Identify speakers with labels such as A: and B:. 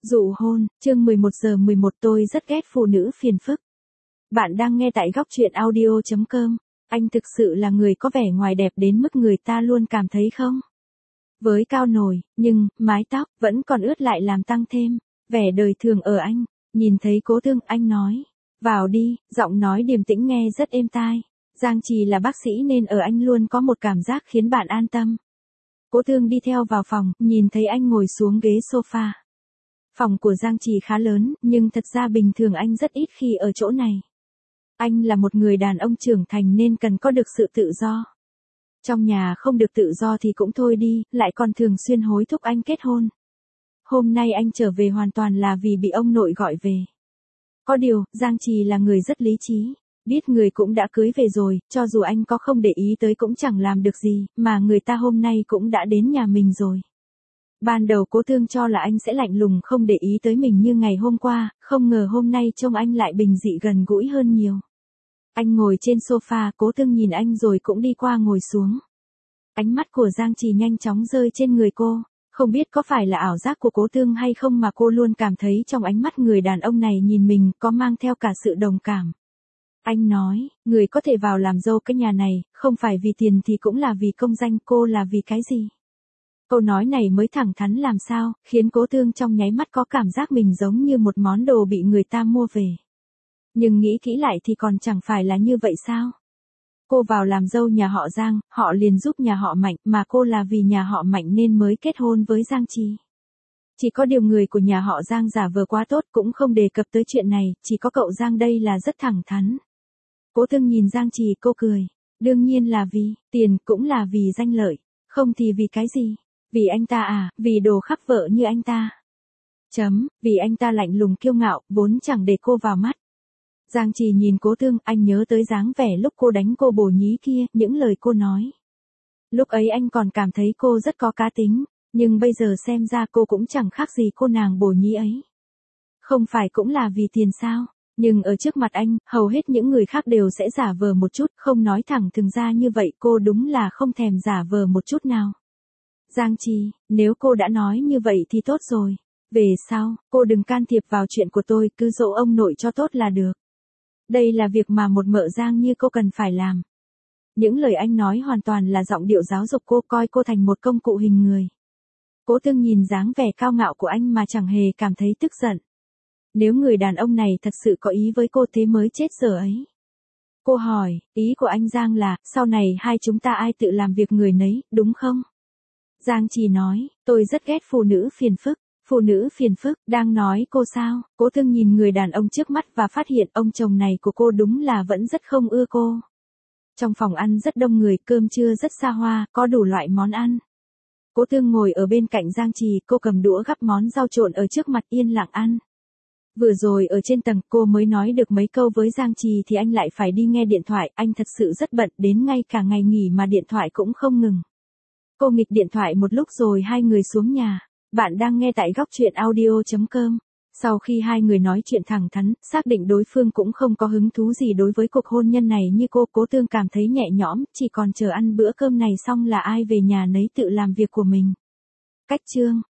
A: Dụ hôn, chương 11:11 tôi rất ghét phụ nữ phiền phức. Bạn đang nghe tại góc truyện audio.com. Anh thực sự là người có vẻ ngoài đẹp đến mức người ta luôn cảm thấy không? Với cao nổi, nhưng, mái tóc, vẫn còn ướt lại làm tăng thêm, vẻ đời thường ở anh. Nhìn thấy Cố Tương, anh nói. Vào đi, giọng nói điềm tĩnh nghe rất êm tai. Giang Trì là bác sĩ nên ở anh luôn có một cảm giác khiến bạn an tâm. Cố Tương đi theo vào phòng, nhìn thấy anh ngồi xuống ghế sofa. Phòng của Giang Trì khá lớn, nhưng thật ra bình thường anh rất ít khi ở chỗ này. Anh là một người đàn ông trưởng thành nên cần có được sự tự do. Trong nhà không được tự do thì cũng thôi đi, lại còn thường xuyên hối thúc anh kết hôn. Hôm nay anh trở về hoàn toàn là vì bị ông nội gọi về. Có điều, Giang Trì là người rất lý trí. Biết người cũng đã cưới về rồi, cho dù anh có không để ý tới cũng chẳng làm được gì, mà người ta hôm nay cũng đã đến nhà mình rồi. Ban đầu Cố Tương cho là anh sẽ lạnh lùng không để ý tới mình như ngày hôm qua, không ngờ hôm nay trông anh lại bình dị gần gũi hơn nhiều. Anh ngồi trên sofa, Cố Tương nhìn anh rồi cũng đi qua ngồi xuống. Ánh mắt của Giang Trì nhanh chóng rơi trên người cô. Không biết có phải là ảo giác của Cố Tương hay không mà cô luôn cảm thấy trong ánh mắt người đàn ông này nhìn mình có mang theo cả sự đồng cảm. Anh nói, người có thể vào làm dâu cái nhà này, không phải vì tiền thì cũng là vì công danh, cô là vì cái gì? Câu nói này mới thẳng thắn làm sao, khiến Cố Tương trong nháy mắt có cảm giác mình giống như một món đồ bị người ta mua về. Nhưng nghĩ kỹ lại thì còn chẳng phải là như vậy sao? Cô vào làm dâu nhà họ Giang, họ liền giúp nhà họ Mạnh, mà cô là vì nhà họ Mạnh nên mới kết hôn với Giang Trì. Chỉ có điều người của nhà họ Giang giả vờ quá tốt cũng không đề cập tới chuyện này, chỉ có cậu Giang đây là rất thẳng thắn. Cố Tương nhìn Giang Trì, cô cười. Đương nhiên là vì tiền, cũng là vì danh lợi. Không thì vì cái gì? Vì anh ta à, vì đồ khắp vợ như anh ta. Vì anh ta lạnh lùng kiêu ngạo, vốn chẳng để cô vào mắt. Giang Trì nhìn Cố Tương, anh nhớ tới dáng vẻ lúc cô đánh cô bồ nhí kia, những lời cô nói. Lúc ấy anh còn cảm thấy cô rất có cá tính, nhưng bây giờ xem ra cô cũng chẳng khác gì cô nàng bồ nhí ấy. Không phải cũng là vì tiền sao? Nhưng ở trước mặt anh, hầu hết những người khác đều sẽ giả vờ một chút, không nói thẳng thừng ra như vậy, cô đúng là không thèm giả vờ một chút nào. Giang Trì, nếu cô đã nói như vậy thì tốt rồi. Về sau, cô đừng can thiệp vào chuyện của tôi, cứ dỗ ông nội cho tốt là được. Đây là việc mà một mợ Giang như cô cần phải làm. Những lời anh nói hoàn toàn là giọng điệu giáo dục cô, coi cô thành một công cụ hình người. Cố Tương nhìn dáng vẻ cao ngạo của anh mà chẳng hề cảm thấy tức giận. Nếu người đàn ông này thật sự có ý với cô thế mới chết giờ ấy. Cô hỏi, ý của anh Giang là, sau này hai chúng ta ai tự làm việc người nấy, đúng không? Giang Trì nói, tôi rất ghét phụ nữ phiền phức. Phụ nữ phiền phức, đang nói cô sao? Cố Tương nhìn người đàn ông trước mắt và phát hiện ông chồng này của cô đúng là vẫn rất không ưa cô. Trong phòng ăn rất đông người, cơm trưa rất xa hoa, có đủ loại món ăn. Cố Tương ngồi ở bên cạnh Giang Trì, cô cầm đũa gắp món rau trộn ở trước mặt yên lặng ăn. Vừa rồi ở trên tầng cô mới nói được mấy câu với Giang Trì thì anh lại phải đi nghe điện thoại, anh thật sự rất bận, đến ngay cả ngày nghỉ mà điện thoại cũng không ngừng. Cô nghịch điện thoại một lúc rồi hai người xuống nhà. Bạn đang nghe tại góc truyện audio.com. Sau khi hai người nói chuyện thẳng thắn, xác định đối phương cũng không có hứng thú gì đối với cuộc hôn nhân này như cô, Cố Tương cảm thấy nhẹ nhõm, chỉ còn chờ ăn bữa cơm này xong là ai về nhà nấy tự làm việc của mình. Cách chương